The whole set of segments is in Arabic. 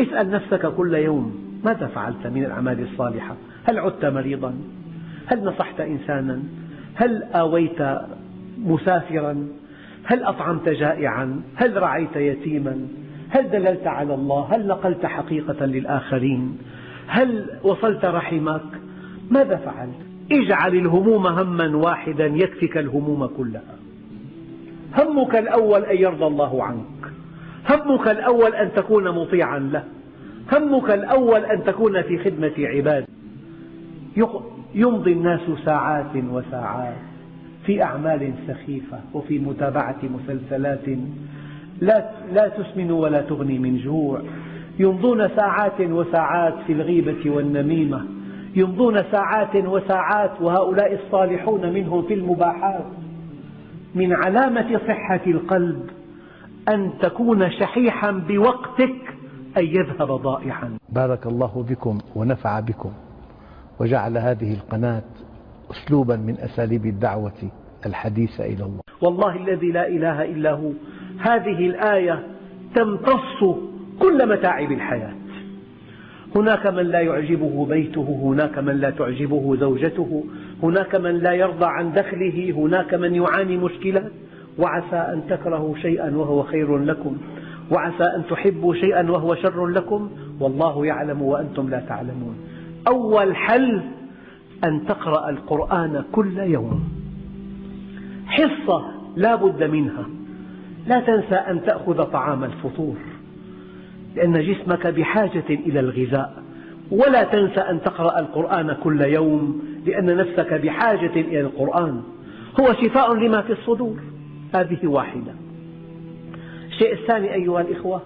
اسأل نفسك كل يوم ماذا فعلت من الأعمال الصالحة؟ هل عدت مريضا؟ هل نصحت إنسانا؟ هل آويت مسافرا؟ هل أطعمت جائعا؟ هل رعيت يتيما؟ هل دللت على الله؟ هل نقلت حقيقة للآخرين؟ هل وصلت رحمك؟ ماذا فعلت؟ اجعل الهموم هما واحدا يكفك الهموم كلها. همك الأول أن يرضى الله عنك، همك الأول أن تكون مطيعا له، همك الأول أن تكون في خدمة عباد. يمضي الناس ساعات وساعات في أعمال سخيفة وفي متابعة مسلسلات لا تسمن ولا تغني من جوع، يمضون ساعات وساعات في الغيبة والنميمة، يمضون ساعات وساعات وهؤلاء الصالحون منهم في المباحات. من علامة صحة القلب أن تكون شحيحا بوقتك أن يذهب ضائعا. بارك الله بكم ونفع بكم، وجعل هذه القناة أسلوبا من أساليب الدعوة الحديثة إلى الله. والله الذي لا إله إلا هو، هذه الآية تمتص كل متاعب الحياة. هناك من لا يعجبه بيته، هناك من لا تعجبه زوجته، هناك من لا يرضى عن دخله، هناك من يعاني مشكلات. وعسى أن تكرهوا شيئا وهو خير لكم، وعسى أن تحبوا شيئا وهو شر لكم، والله يعلم وأنتم لا تعلمون. أول حل أن تقرأ القرآن كل يوم، حصة لا بد منها. لا تنسى أن تأخذ طعام الفطور لأن جسمك بحاجة إلى الغذاء، ولا تنسى أن تقرأ القرآن كل يوم لأن نفسك بحاجة إلى القرآن، هو شفاء لما في الصدور. هذه واحدة. الشيء الثاني أيها الإخوة،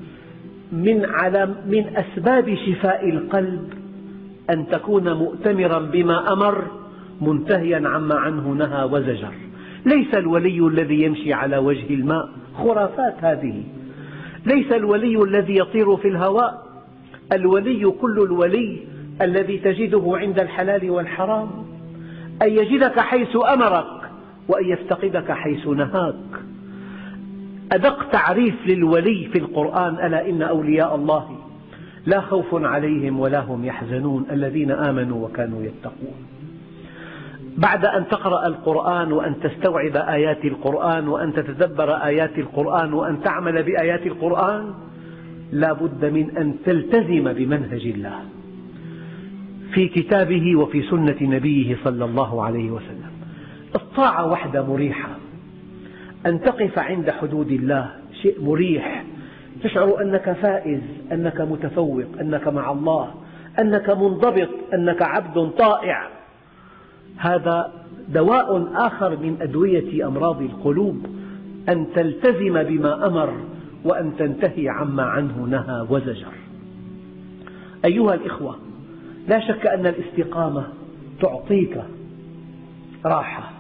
من أسباب شفاء القلب أن تكون مؤتمرا بما أمر منتهيا عما عنه نهى وزجر. ليس الولي الذي يمشي على وجه الماء، خرافات هذه. ليس الولي الذي يطير في الهواء، الولي كل الولي الذي تجده عند الحلال والحرام، أن يجدك حيث أمرك وأن يفتقدك حيث نهاك. أدق تعريف للولي في القرآن: ألا إن أولياء الله لا خوف عليهم ولا هم يحزنون الذين آمنوا وكانوا يتقون. بعد أن تقرأ القرآن وأن تستوعب آيات القرآن وأن تتدبر آيات القرآن وأن تعمل بآيات القرآن، لا بد من أن تلتزم بمنهج الله في كتابه وفي سنة نبيه صلى الله عليه وسلم. الطاعة وحدة مريحة، أن تقف عند حدود الله شيء مريح، تشعر أنك فائز، أنك متفوق، أنك مع الله، أنك منضبط، أنك عبد طائع. هذا دواء آخر من أدوية أمراض القلوب، أن تلتزم بما أمر وأن تنتهي عما عنه نهى وزجر. أيها الإخوة، لا شك أن الاستقامة تعطيك راحة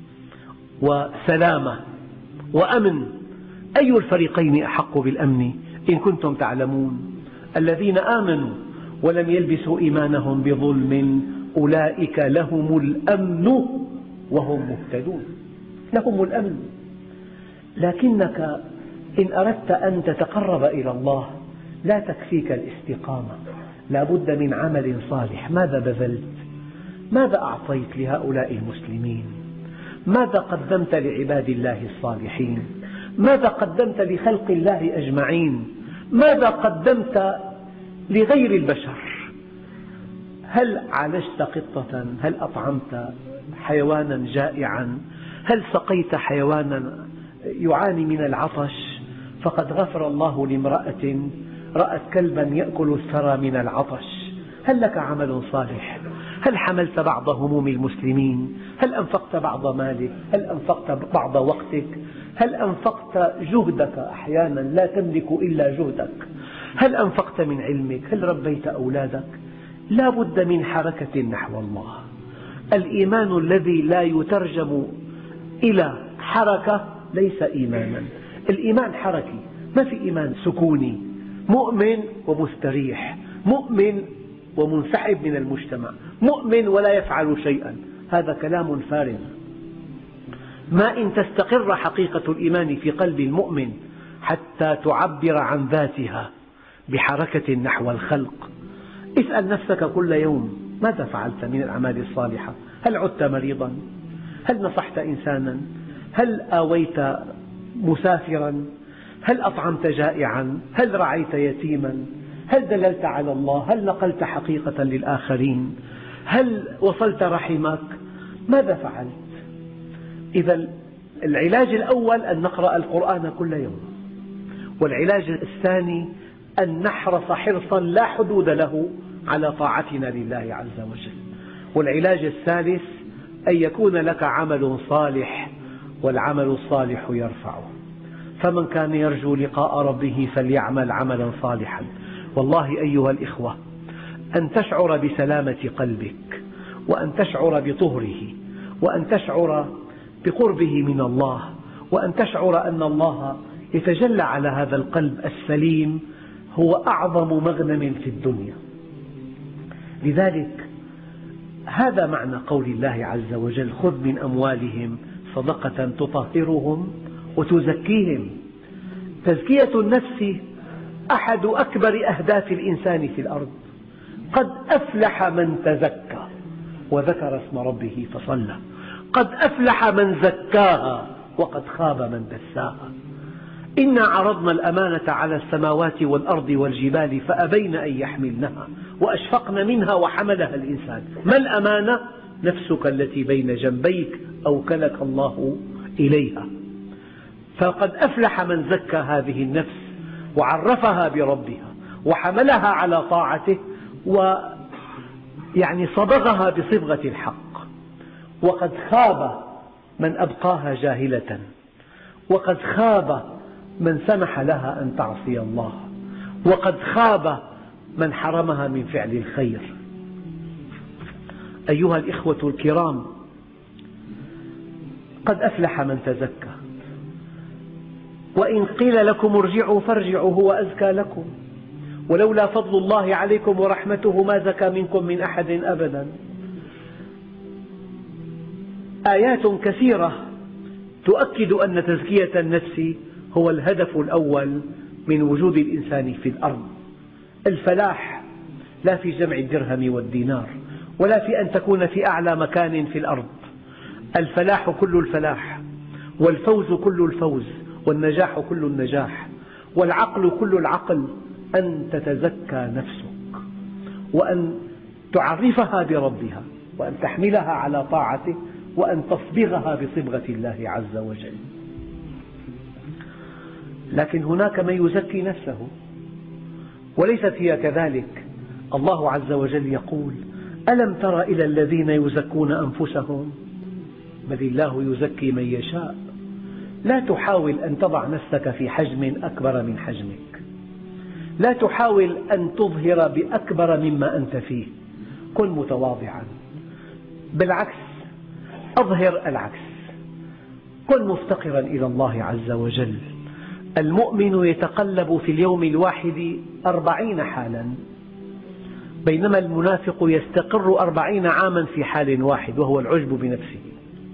وسلامة وأمن. أي الفريقين أحق بالأمن إن كنتم تعلمون؟ الذين آمنوا ولم يلبسوا إيمانهم بظلم أولئك لهم الأمن وهم مهتدون. لهم الأمن. لكنك إن أردت أن تتقرب إلى الله لا تكفيك الاستقامة، لا بد من عمل صالح. ماذا بذلت؟ ماذا أعطيت لهؤلاء المسلمين؟ ماذا قدمت لعباد الله الصالحين؟ ماذا قدمت لخلق الله أجمعين؟ ماذا قدمت لغير البشر؟ هل عالجت قطة؟ هل أطعمت حيوانا جائعا؟ هل سقيت حيوانا يعاني من العطش؟ فقد غفر الله لامرأة رأت كلبا يأكل الثرى من العطش. هل لك عمل صالح؟ هل حملت بعض هموم المسلمين؟ هل أنفقت بعض مالك؟ هل أنفقت بعض وقتك؟ هل أنفقت جهدك؟ أحيانا لا تملك إلا جهدك. هل أنفقت من علمك؟ هل ربيت أولادك؟ لا بد من حركة نحو الله. الإيمان الذي لا يترجم إلى حركة ليس إيمانا. الإيمان حركي، ما في إيمان سكوني. مؤمن ومستريح، مؤمن ومنسحب من المجتمع، مؤمن ولا يفعل شيئا، هذا كلام فارغ. ما إن تستقر حقيقة الإيمان في قلب المؤمن حتى تعبر عن ذاتها بحركة نحو الخلق. اسأل نفسك كل يوم: ماذا فعلت من الأعمال الصالحة؟ هل عدت مريضا؟ هل نصحت إنسانا؟ هل آويت مسافرا؟ هل أطعمت جائعا؟ هل رعيت يتيما؟ هل دللت على الله؟ هل نقلت حقيقة للآخرين؟ هل وصلت رحمك؟ ماذا فعلت؟ إذا العلاج الأول أن نقرأ القرآن كل يوم، والعلاج الثاني أن نحرص حرصا لا حدود له على طاعتنا لله عز وجل، والعلاج الثالث أن يكون لك عمل صالح، والعمل الصالح يرفعه. فمن كان يرجو لقاء ربه فليعمل عملا صالحا. والله أيها الإخوة، أن تشعر بسلامة قلبك، وأن تشعر بطهره، وأن تشعر بقربه من الله، وأن تشعر أن الله يتجلى على هذا القلب السليم، هو أعظم مغنم في الدنيا. لذلك هذا معنى قول الله عز وجل: خذ من أموالهم صدقة تطهرهم وتزكيهم. تزكية النفس أحد أكبر أهداف الإنسان في الأرض. قد أفلح من تزكى وذكر اسم ربه فصلى، قد أفلح من زكاها وقد خاب من دساها. إنا عرضنا الأمانة على السماوات والأرض والجبال فأبين أن يحملنها وأشفقن منها وحملها الإنسان. ما الأمانة؟ نفسك التي بين جنبيك أوكلك الله إليها. فقد أفلح من زكى هذه النفس وعرفها بربها وحملها على طاعته، ويعني صبغها بصبغة الحق. وقد خاب من أبقاها جاهلة، وقد خاب من سمح لها أن تعصي الله، وقد خاب من حرمها من فعل الخير. أيها الإخوة الكرام، قد أفلح من تزكى. وإن قيل لكم ارجعوا فارجعوا هو أزكى لكم، ولولا فضل الله عليكم ورحمته ما زكى منكم من أحد أبدا. آيات كثيرة تؤكد أن تزكية النفس هو الهدف الأول من وجود الإنسان في الأرض. الفلاح لا في جمع الدرهم والدينار، ولا في أن تكون في أعلى مكان في الأرض. الفلاح كل الفلاح، والفوز كل الفوز، والنجاح كل النجاح، والعقل كل العقل، أن تتزكى نفسك، وأن تعرفها بربها، وأن تحملها على طاعته، وأن تصبغها بصبغة الله عز وجل. لكن هناك من يزكي نفسه وليست هي كذلك. الله عز وجل يقول: ألم تر إلى الذين يزكون أنفسهم؟ بل الله يزكي من يشاء. لا تحاول أن تضع نفسك في حجم أكبر من حجمك، لا تحاول أن تظهر بأكبر مما أنت فيه، كن متواضعا. بالعكس، أظهر العكس، كن مفتقرا إلى الله عز وجل. المؤمن يتقلب في اليوم الواحد 40 حالا، بينما المنافق يستقر 40 عاما في حال واحد، وهو العجب بنفسه.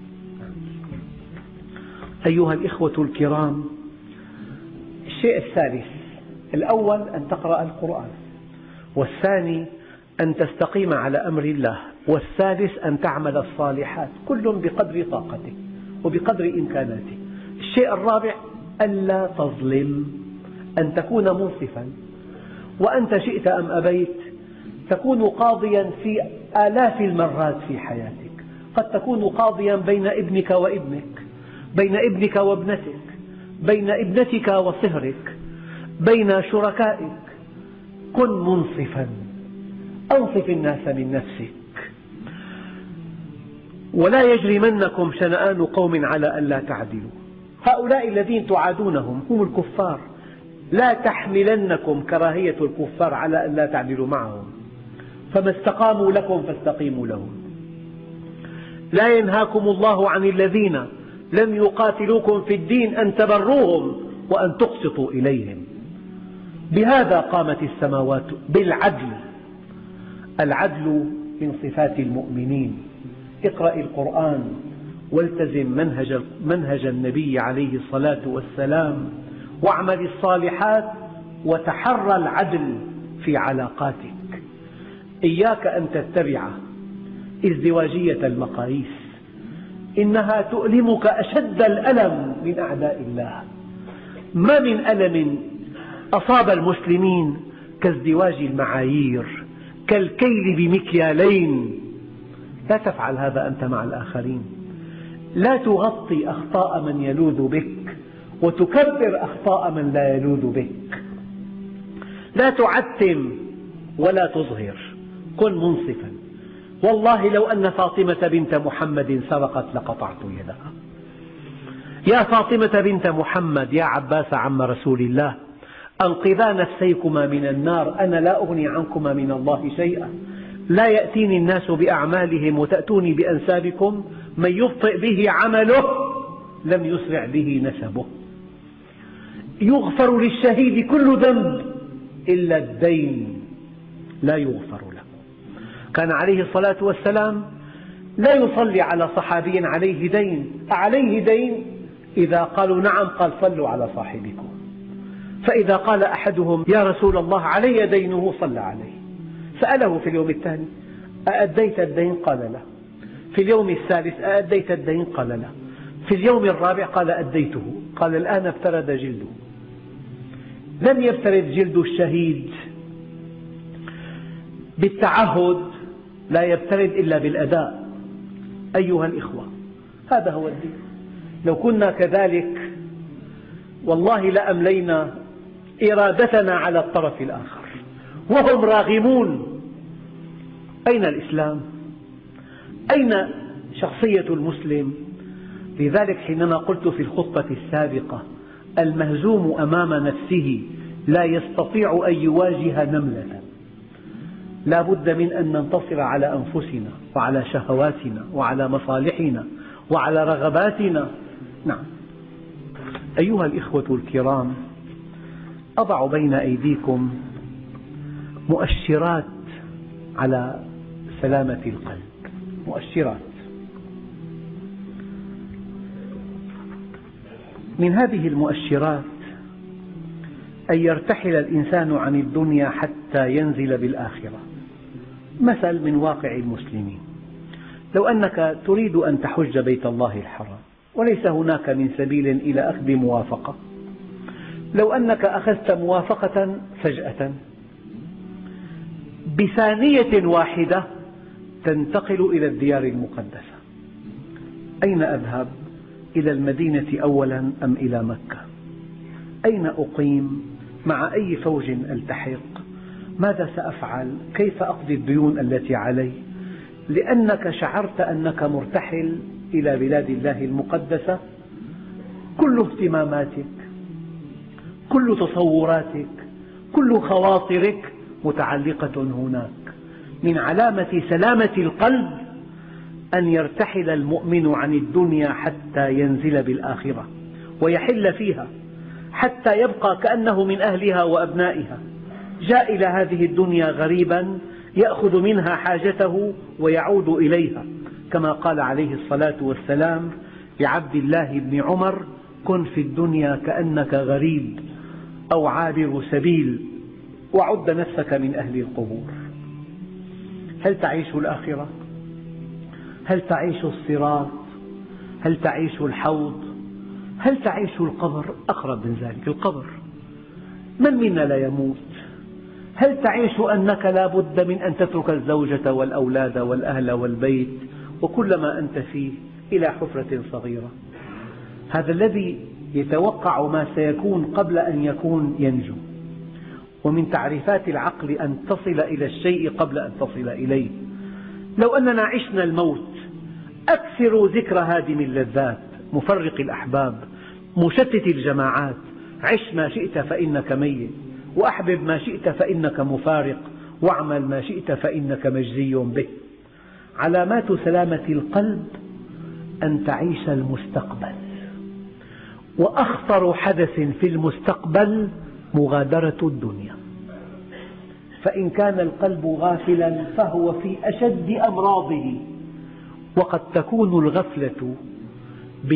أيها الإخوة الكرام، الشيء الثالث: الأول أن تقرأ القرآن، والثاني أن تستقيم على أمر الله، والثالث أن تعمل الصالحات، كل بقدر طاقته وبقدر إمكاناته. الشيء الرابع: ألا تظلم، أن تكون منصفا. وأنت شئت أم أبيت تكون قاضيا في آلاف المرات في حياتك. قد تكون قاضيا بين ابنك وابنك، بين ابنك وابنتك، بين ابنتك وصهرك، بين شركائك. كن منصفا، أنصف الناس من نفسك. ولا يجرمنكم شنآن قوم على ألا تعدلوا. هؤلاء الذين تعادونهم هم الكفار، لا تحملنكم كراهية الكفار على ألا تعدلوا معهم، فما استقاموا لكم فاستقيموا لهم. لا ينهاكم الله عن الذين لم يقاتلوكم في الدين أن تبروهم وأن تقسطوا إليهم. بهذا قامت السماوات، بالعدل. العدل من صفات المؤمنين. اقرأ القرآن والتزم منهج النبي عليه الصلاة والسلام، واعمل الصالحات، وتحرى العدل في علاقاتك. إياك أن تتبع ازدواجية المقاييس، إنها تؤلمك أشد الألم من أعداء الله. ما من ألم أصاب المسلمين كازدواج المعايير، كالكيل بمكيالين. لا تفعل هذا أنت مع الآخرين. لا تغطي أخطاء من يلوذ بك وتكبر أخطاء من لا يلوذ بك. لا تعتم ولا تظهر، كن منصفا. والله لو أن فاطمة بنت محمد سرقت لقطعت يدها. يا فاطمة بنت محمد، يا عباس عم رسول الله، أنقذا نفسيكما من النار، أنا لا أغني عنكما من الله شيئا. لا يأتيني الناس بأعمالهم وتأتوني بأنسابكم. من يبطئ به عمله لم يسرع به نسبه. يغفر للشهيد كل ذنب إلا الدين لا يغفر له. كان عليه الصلاة والسلام لا يصلي على صحابي عليه دين. أعليه دين؟ إذا قالوا نعم قال صلوا على صاحبكم. فإذا قال أحدهم يا رسول الله علي دينه صلى عليه. سأله في اليوم الثاني أأديت الدين؟ قال لا. في اليوم الثالث أأديت الدين؟ قال لا. في اليوم الرابع قال أديته. قال الآن افترد جلده. لم يفترد جلد الشهيد بالتعهد، لا يفترد إلا بالأداء. أيها الإخوة، هذا هو الدين. لو كنا كذلك والله لأملينا إرادتنا على الطرف الآخر وهم راغمون. أين الإسلام؟ أين شخصية المسلم؟ لذلك حينما قلت في الخطبة السابقة المهزوم أمام نفسه لا يستطيع أن يواجه نملة، لا بد من أن ننتصر على أنفسنا وعلى شهواتنا وعلى مصالحنا وعلى رغباتنا. نعم. أيها الإخوة الكرام، أضع بين أيديكم مؤشرات على سلامة القلب. مؤشرات. من هذه المؤشرات أن يرتحل الإنسان عن الدنيا حتى ينزل بالآخرة. مثل من واقع المسلمين: لو أنك تريد أن تحج بيت الله الحرام وليس هناك من سبيل إلى أخذ موافقة، لو أنك أخذت موافقة فجأة بثانية واحدة تنتقل إلى الديار المقدسة، أين أذهب؟ إلى المدينة أولا أم إلى مكة؟ أين أقيم؟ مع أي فوج ألتحق؟ ماذا سأفعل؟ كيف أقضي الديون التي علي؟ لأنك شعرت أنك مرتحل إلى بلاد الله المقدسة، كل اهتماماتك، كل تصوراتك، كل خواطرك متعلقة هناك. من علامة سلامة القلب أن يرتحل المؤمن عن الدنيا حتى ينزل بالآخرة ويحل فيها، حتى يبقى كأنه من أهلها وأبنائها. جاء إلى هذه الدنيا غريبا يأخذ منها حاجته ويعود إليها، كما قال عليه الصلاة والسلام لعبد الله بن عمر: كن في الدنيا كأنك غريب أو عابر سبيل وعد نفسك من أهل القبور. هل تعيش الآخرة؟ هل تعيش الصراط؟ هل تعيش الحوض؟ هل تعيش القبر؟ أقرب من ذلك، القبر. من منا لا يموت؟ هل تعيش أنك لا بد من أن تترك الزوجة والأولاد والأهل والبيت وكل ما أنت فيه إلى حفرة صغيرة؟ هذا الذي يتوقع ما سيكون قبل أن يكون ينجو. ومن تعريفات العقل أن تصل إلى الشيء قبل أن تصل إليه. لو أننا عشنا الموت أكثر ذكر هادم اللذات، مفرق الأحباب، مشتت الجماعات. عش ما شئت فإنك ميت، وأحبب ما شئت فإنك مفارق، واعمل ما شئت فإنك مجزي به. علامات سلامة القلب أن تعيش المستقبل، وأخطر حدث في المستقبل مغادرة الدنيا. فإن كان القلب غافلا فهو في أشد أمراضه. وقد تكون الغفلة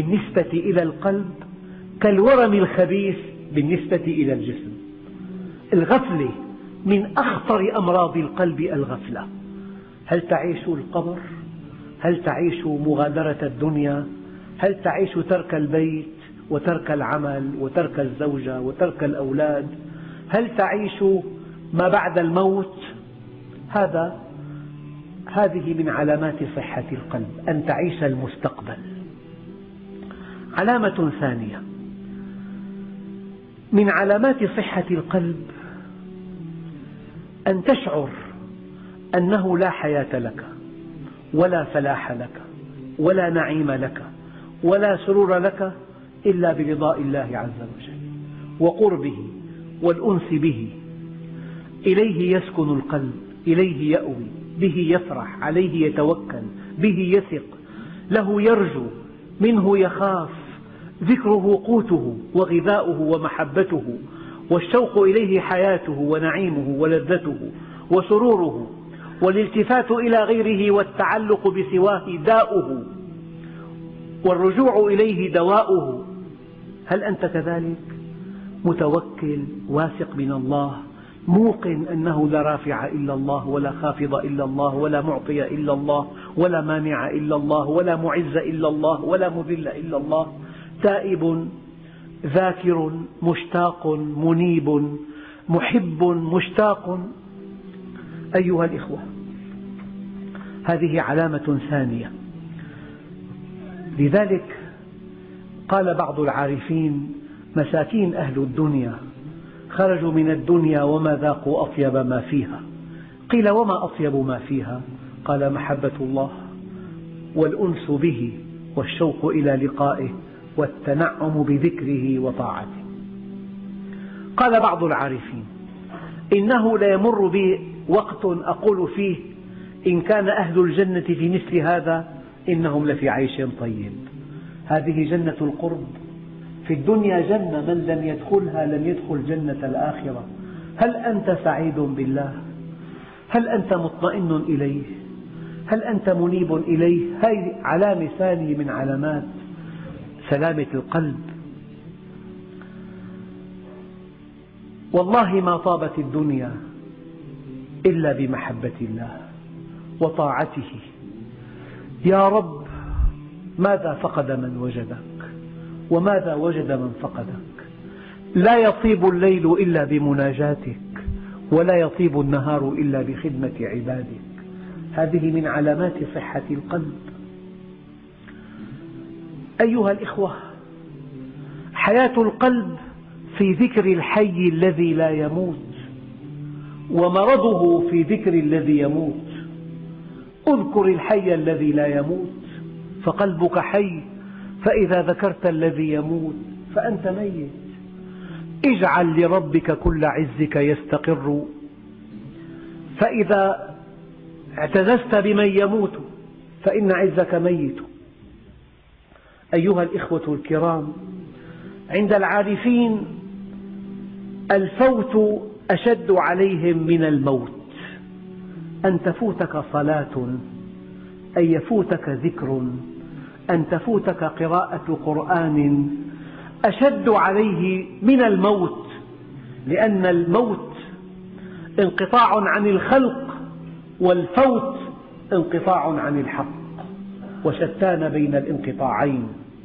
بالنسبة إلى القلب كالورم الخبيث بالنسبة إلى الجسم. الغفلة من أخطر أمراض القلب الغفلة. هل تعيش القبر؟ هل تعيش مغادرة الدنيا؟ هل تعيش ترك البيت وترك العمل وترك الزوجة وترك الأولاد؟ هل تعيش ما بعد الموت؟ هذه من علامات صحة القلب، أن تعيش المستقبل. علامة ثانية من علامات صحة القلب أن تشعر أنه لا حياة لك ولا فلاح لك ولا نعيم لك ولا سرور لك إلا برضاء الله عز وجل وقربه والأنس به. إليه يسكن القلب، إليه يأوي، به يفرح، عليه يتوكل، به يثق، له يرجو، منه يخاف، ذكره قوته وغذاؤه ومحبته، والشوق إليه حياته ونعيمه ولذته وسروره، والالتفات إلى غيره والتعلق بسواه داؤه، والرجوع إليه دواؤه. هل أنت كذلك؟ متوكل، واثق من الله، موقن أنه لا رافع إلا الله ولا خافض إلا الله ولا معطي إلا الله ولا مانع إلا الله ولا معز إلا الله ولا مذل إلا الله، تائب ذاكر مشتاق منيب محب مشتاق. أيها الإخوة، هذه علامة ثانية. لذلك قال بعض العارفين: مساكين أهل الدنيا خرجوا من الدنيا وما ذاقوا أطيب ما فيها. قيل: وما أطيب ما فيها؟ قال: محبة الله والأنس به والشوق إلى لقائه والتنعم بذكره وطاعته. قال بعض العارفين: إنه ليمر بي وقت أقول فيه إن كان أهل الجنة في مثل هذا إنهم لفي عيش طيب. هذه جنة القرب. في الدنيا جنة، من لم يدخلها لم يدخل جنة الآخرة. هل أنت سعيد بالله؟ هل أنت مطمئن إليه؟ هل أنت منيب إليه؟ هذه علامة ثانية من علامات سلامة القلب. والله ما طابت الدنيا إلا بمحبة الله وطاعته. يا رب، ماذا فقد من وجدك وماذا وجد من فقدك؟ لا يطيب الليل إلا بمناجاتك ولا يطيب النهار إلا بخدمة عبادك. هذه من علامات صحة القلب. أيها الإخوة، حياة القلب في ذكر الحي الذي لا يموت، ومرضه في ذكر الذي يموت. اذكر الحي الذي لا يموت فقلبك حي، فإذا ذكرت الذي يموت فأنت ميت. اجعل لربك كل عزك يستقر، فإذا اعتززت بمن يموت فإن عزك ميت. أيها الإخوة الكرام، عند العارفين الفوت أشد عليهم من الموت. أن تفوتك صلاة، أن يفوتك ذكر، أن تفوتك قراءة قرآن أشد عليه من الموت، لأن الموت انقطاع عن الخلق والفوت انقطاع عن الحق، وشتان بين الانقطاعين.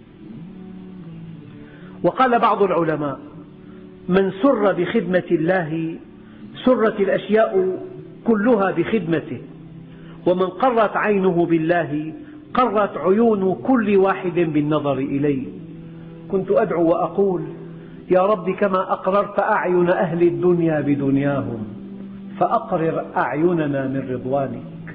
وقال بعض العلماء: من سر بخدمة الله سرت الأشياء كلها بخدمته، ومن قرت عينه بالله قرت عيون كل واحد بالنظر إليه. كنت أدعو وأقول: يا رب، كما أقررت أعين أهل الدنيا بدنياهم فأقرر أعيننا من رضوانك.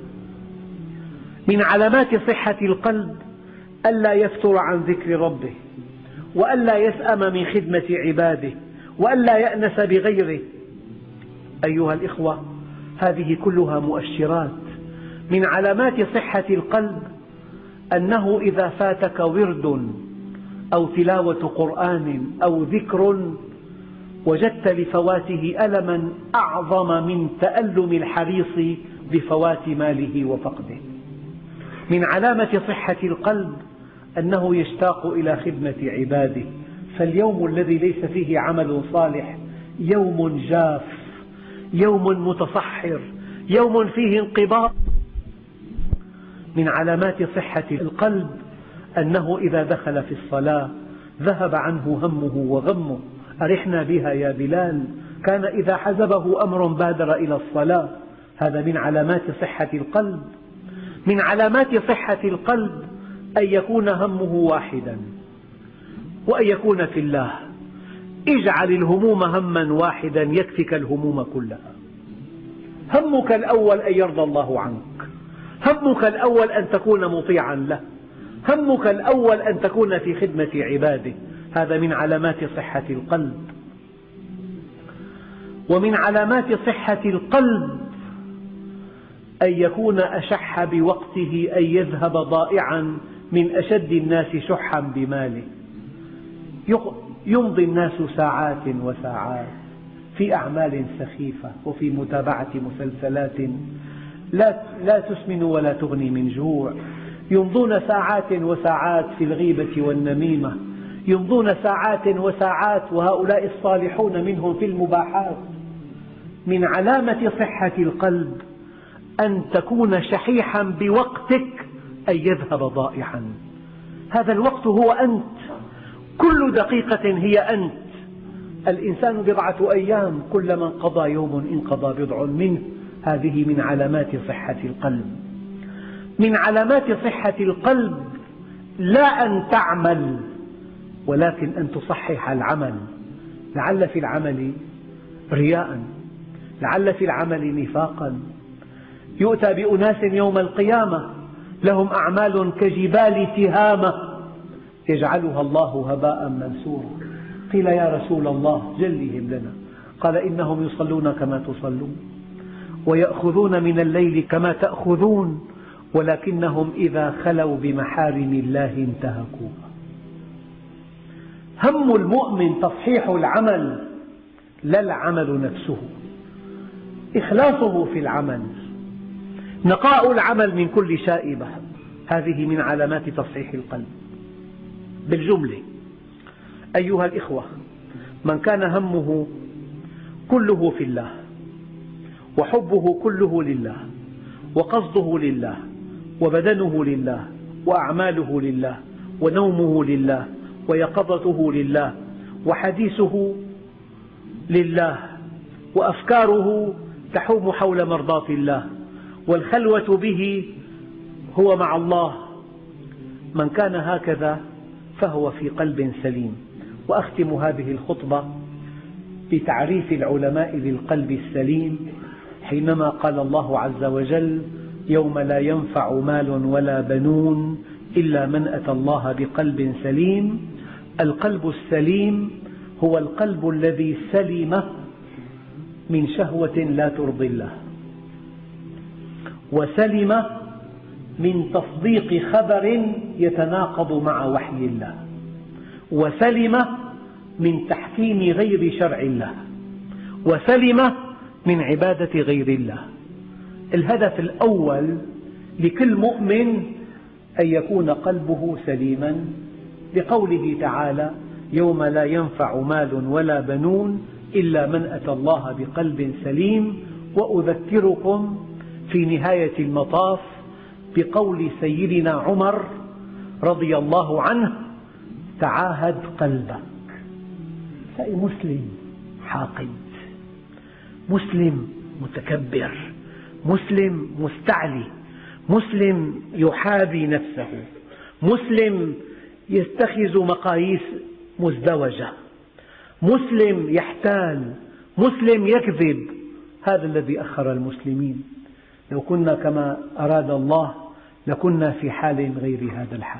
من علامات صحة القلب ألا يفتر عن ذكر ربه، وألا يسأم من خدمة عباده، وألا يأنس بغيره. أيها الإخوة، هذه كلها مؤشرات. من علامات صحة القلب أنه إذا فاتك ورد أو تلاوة قرآن أو ذكر وجدت لفواته ألما أعظم من تألم الحريص بفوات ماله وفقده. من علامة صحة القلب أنه يشتاق إلى خدمة عباده، فاليوم الذي ليس فيه عمل صالح يوم جاف، يوم متصحر، يوم فيه انقباض. من علامات صحة القلب أنه إذا دخل في الصلاة ذهب عنه همه وغمه. أرحنا بها يا بلال. كان إذا حزبه أمر بادر إلى الصلاة. هذا من علامات صحة القلب. من علامات صحة القلب أن يكون همه واحدا وأن يكون في الله. اجعل الهموم هما واحدا يكفك الهموم كلها. همك الأول أن يرضى الله عنك، همك الأول أن تكون مطيعا له، همك الأول أن تكون في خدمة عباده. هذا من علامات صحة القلب. ومن علامات صحة القلب أن يكون أشح بوقته، أن يذهب ضائعا من أشد الناس شحا بماله. يمضي الناس ساعات وساعات في أعمال سخيفة وفي متابعة مسلسلات لا تسمن ولا تغني من جوع. يمضون ساعات وساعات في الغيبة والنميمة، يمضون ساعات وساعات وهؤلاء الصالحون منهم في المباحات. من علامة صحة القلب أن تكون شحيحا بوقتك، أن يذهب ضائعا. هذا الوقت هو أنت، كل دقيقة هي أنت. الإنسان بضعة أيام، كلما انقضى يوم انقضى بضع منه. هذه من علامات صحة القلب. من علامات صحة القلب لا أن تعمل، ولكن أن تصحح العمل. لعل في العمل رياء، لعل في العمل نفاقا. يؤتى بأناس يوم القيامة لهم أعمال كجبال تهامة يجعلها الله هباء منثورا. قيل يا رسول الله جلهم لنا. قال إنهم يصلون كما تصلون ويأخذون من الليل كما تأخذون، ولكنهم إذا خلوا بمحارم الله انتهكوها. هم المؤمن تصحيح العمل لا العمل نفسه، إخلاصه في العمل، نقاء العمل من كل شائبة. هذه من علامات تصحيح القلب. بالجملة أيها الإخوة، من كان همه كله في الله، وحبه كله لله، وقصده لله، وبدنه لله، وأعماله لله، ونومه لله، ويقظته لله، وحديثه لله، وأفكاره تحوم حول مرضاة الله، والخلوة به هو مع الله. من كان هكذا فهو في قلب سليم. وأختم هذه الخطبة بتعريف العلماء للقلب السليم، حينما قال الله عز وجل: يوم لا ينفع مال ولا بنون إلا من أتى الله بقلب سليم. القلب السليم هو القلب الذي سلم من شهوة لا ترضي الله، وسلم من تصديق خبر يتناقض مع وحي الله، وسلم من تحكيم غير شرع الله، وسلم من عبادة غير الله. الهدف الأول لكل مؤمن أن يكون قلبه سليما، لقوله تعالى: يوم لا ينفع مال ولا بنون إلا من أتى الله بقلب سليم. وأذكركم في نهاية المطاف بقول سيدنا عمر رضي الله عنه: تعاهد قلبك. مسلم حاقد، مسلم متكبر، مسلم مستعلي، مسلم يحابي نفسه، مسلم يتخذ مقاييس مزدوجة، مسلم يحتال، مسلم يكذب. هذا الذي أخر المسلمين. لو كنا كما أراد الله لكنا في حال غير هذا الحال.